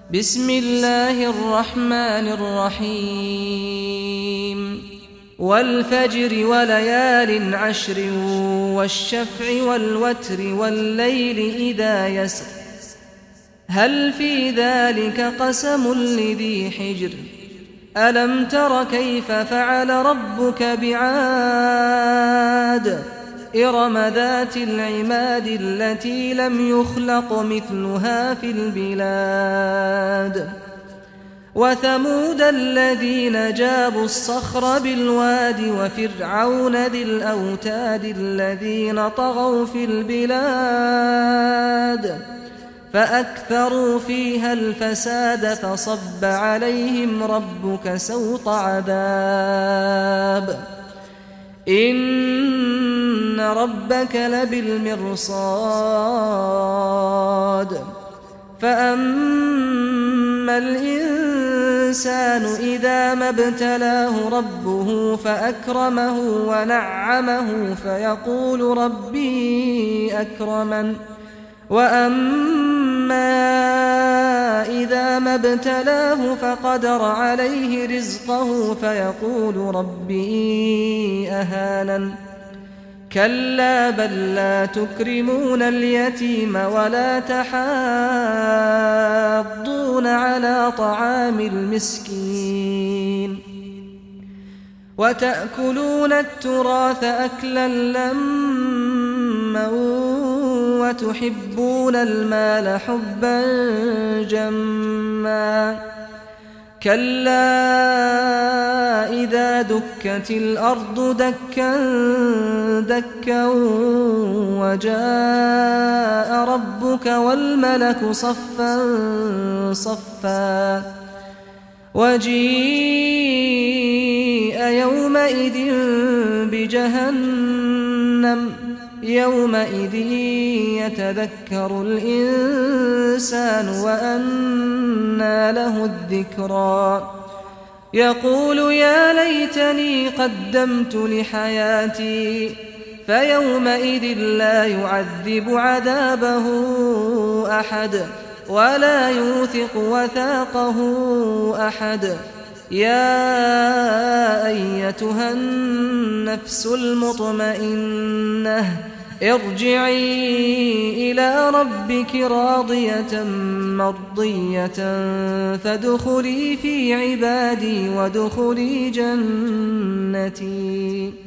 بسم الله الرحمن الرحيم والفجر وليال عشر والشفع والوتر والليل إذا يسر هل في ذلك قسم لذي حجر ألم تر كيف فعل ربك بعاد إرم ذات العماد التي لم يخلق مثلها في البلاد وثمود الذين جابوا الصخر بالواد وفرعون ذي الأوتاد الذين طغوا في البلاد فأكثروا فيها الفساد فصب عليهم ربك سوط عذاب إن ربك لبالمرصاد فأما الإنسان إذا ما ابتلاه ربه فأكرمه ونعمه فيقول ربي أكرمن وأما إذا ما ابتلاه فقدر عليه رزقه فيقول ربي أهانن كلا بل لا تكرمون اليتيم ولا تحاضون على طعام المسكين وتأكلون التراث أكلا لما وتحبون المال حبا جما كلا إذا دكت الأرض دكا دكا وجاء ربك والملك صفا صفا وجيء يومئذ بجهنم يومئذ يتذكر الإنسان وأنى له الذكرى يقول يا ليتني قدمت لحياتي فيومئذ لا يعذب عذابه أحد ولا يوثق وثاقه أحد يا أيتها النفس المطمئنة ارجعي إلى ربك راضية مرضية فادخلي في عبادي وادخلي جنتي